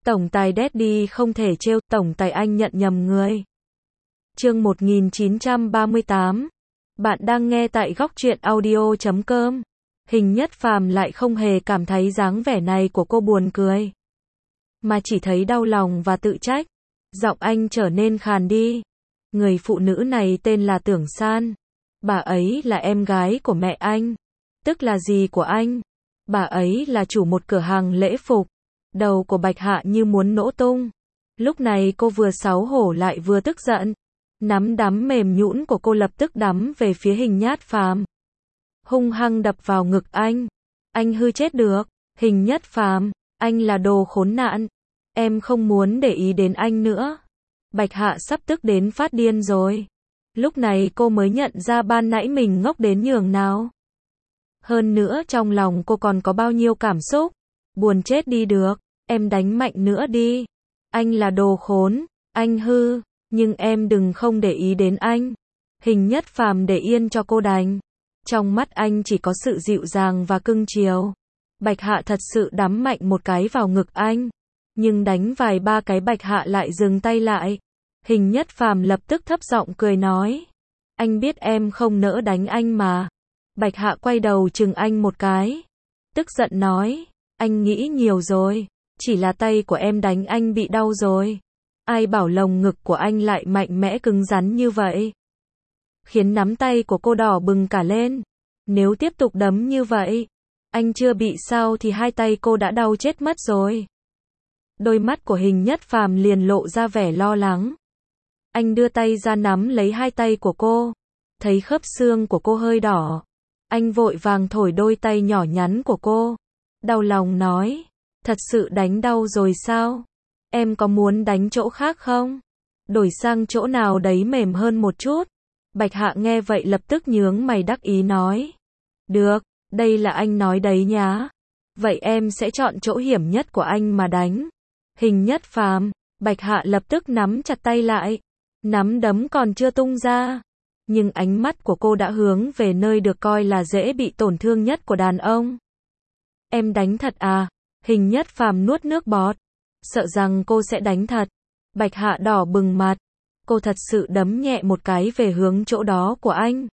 Tổng tài Daddy không thể trêu, tổng tài anh nhận nhầm người. Chương 1938. Bạn đang nghe tại góc truyện audio.com. Hình Nhất Phàm lại không hề cảm thấy dáng vẻ này của cô buồn cười, mà chỉ thấy đau lòng và tự trách. Giọng anh trở nên khàn đi. Người phụ nữ này tên là Tưởng San. Bà ấy là em gái của mẹ anh, tức là dì của anh. Bà ấy là chủ một cửa hàng lễ phục. Đầu của Bạch Hạ như muốn nổ tung. Lúc này cô vừa xấu hổ lại vừa tức giận. Nắm đấm mềm nhũn của cô lập tức đấm về phía Hình Nhất Phàm, hung hăng đập vào ngực anh. Anh hư chết được. Hình Nhất Phàm, anh là đồ khốn nạn. Em không muốn để ý đến anh nữa. Bạch Hạ sắp tức đến phát điên rồi. Lúc này cô mới nhận ra ban nãy mình ngốc đến nhường nào. Hơn nữa trong lòng cô còn có bao nhiêu cảm xúc. Buồn chết đi được. Em đánh mạnh nữa đi. Anh là đồ khốn. Anh hư. Nhưng em đừng không để ý đến anh. Hình Nhất Phàm để yên cho cô đánh. Trong mắt anh chỉ có sự dịu dàng và cưng chiều. Bạch Hạ thật sự đấm mạnh một cái vào ngực anh. Nhưng đánh vài ba cái Bạch Hạ lại dừng tay lại. Hình Nhất Phàm lập tức thấp giọng cười nói. Anh biết em không nỡ đánh anh mà. Bạch Hạ quay đầu chừng anh một cái. Tức giận nói. Anh nghĩ nhiều rồi. Chỉ là tay của em đánh anh bị đau rồi. Ai bảo lồng ngực của anh lại mạnh mẽ cứng rắn như vậy. Khiến nắm tay của cô đỏ bừng cả lên. Nếu tiếp tục đấm như vậy, anh chưa bị sao thì hai tay cô đã đau chết mất rồi. Đôi mắt của Hình Nhất Phàm liền lộ ra vẻ lo lắng. Anh đưa tay ra nắm lấy hai tay của cô. Thấy khớp xương của cô hơi đỏ. Anh vội vàng thổi đôi tay nhỏ nhắn của cô. Đau lòng nói. Thật sự đánh đau rồi sao? Em có muốn đánh chỗ khác không? Đổi sang chỗ nào đấy mềm hơn một chút. Bạch Hạ nghe vậy lập tức nhướng mày đắc ý nói. Được, đây là anh nói đấy nhá. Vậy em sẽ chọn chỗ hiểm nhất của anh mà đánh. Hình Nhất Phàm, Bạch Hạ lập tức nắm chặt tay lại. Nắm đấm còn chưa tung ra. Nhưng ánh mắt của cô đã hướng về nơi được coi là dễ bị tổn thương nhất của đàn ông. Em đánh thật à? Hình Nhất Phàm nuốt nước bọt. Sợ rằng cô sẽ đánh thật. Bạch Hạ đỏ bừng mặt. Cô thật sự đấm nhẹ một cái về hướng chỗ đó của anh.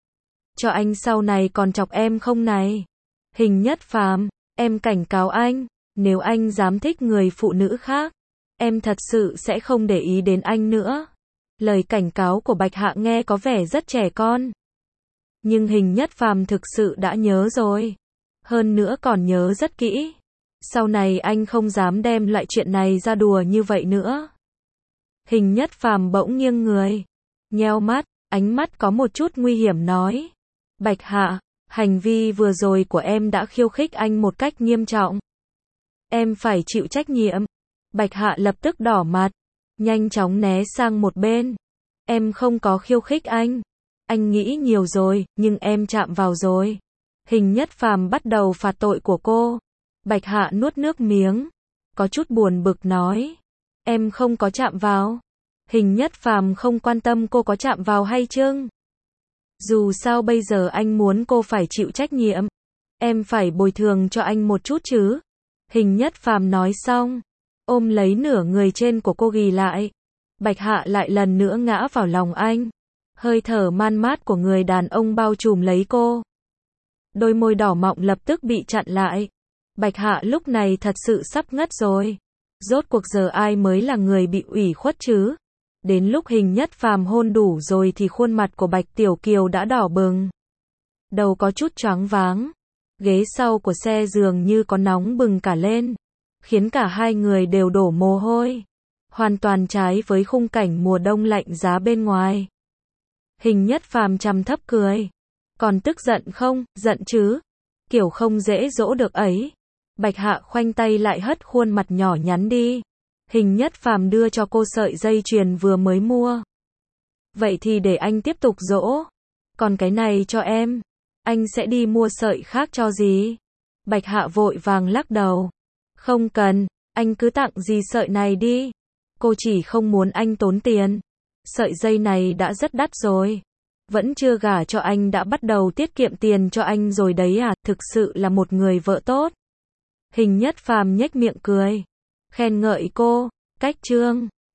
Cho anh sau này còn chọc em không này? Hình Nhất Phàm, em cảnh cáo anh. Nếu anh dám thích người phụ nữ khác, em thật sự sẽ không để ý đến anh nữa. Lời cảnh cáo của Bạch Hạ nghe có vẻ rất trẻ con. Nhưng Hình Nhất Phàm thực sự đã nhớ rồi. Hơn nữa còn nhớ rất kỹ. Sau này anh không dám đem lại chuyện này ra đùa như vậy nữa. Hình Nhất Phàm bỗng nghiêng người. Nheo mắt, ánh mắt có một chút nguy hiểm nói. Bạch Hạ, hành vi vừa rồi của em đã khiêu khích anh một cách nghiêm trọng. Em phải chịu trách nhiệm. Bạch Hạ lập tức đỏ mặt. Nhanh chóng né sang một bên. Em không có khiêu khích anh. Anh nghĩ nhiều rồi, nhưng em chạm vào rồi. Hình Nhất Phàm bắt đầu phạt tội của cô. Bạch Hạ nuốt nước miếng. Có chút buồn bực nói. Em không có chạm vào. Hình Nhất Phàm không quan tâm cô có chạm vào hay chăng. Dù sao bây giờ anh muốn cô phải chịu trách nhiệm. Em phải bồi thường cho anh một chút chứ. Hình Nhất Phàm nói xong. Ôm lấy nửa người trên của cô ghì lại. Bạch Hạ lại lần nữa ngã vào lòng anh. Hơi thở man mát của người đàn ông bao trùm lấy cô. Đôi môi đỏ mọng lập tức bị chặn lại. Bạch Hạ lúc này thật sự sắp ngất rồi. Rốt cuộc giờ ai mới là người bị ủy khuất chứ? Đến lúc Hình Nhất Phàm hôn đủ rồi thì khuôn mặt của Bạch Tiểu Kiều đã đỏ bừng. Đầu có chút choáng váng. Ghế sau của xe dường như có nóng bừng cả lên. Khiến cả hai người đều đổ mồ hôi. Hoàn toàn trái với khung cảnh mùa đông lạnh giá bên ngoài. Hình Nhất Phàm trầm thấp cười. Còn tức giận không? Giận chứ. Kiểu không dễ dỗ được ấy. Bạch Hạ khoanh tay lại hất khuôn mặt nhỏ nhắn đi. Hình Nhất Phàm đưa cho cô sợi dây chuyền vừa mới mua. Vậy thì để anh tiếp tục dỗ. Còn cái này cho em. Anh sẽ đi mua sợi khác cho gì? Bạch Hạ vội vàng lắc đầu. Không cần, anh cứ tặng gì sợi này đi. Cô chỉ không muốn anh tốn tiền. Sợi dây này đã rất đắt rồi. Vẫn chưa gả cho anh đã bắt đầu tiết kiệm tiền cho anh rồi đấy à, thực sự là một người vợ tốt. Hình Nhất Phàm nhếch miệng cười. Khen ngợi cô. Cách chương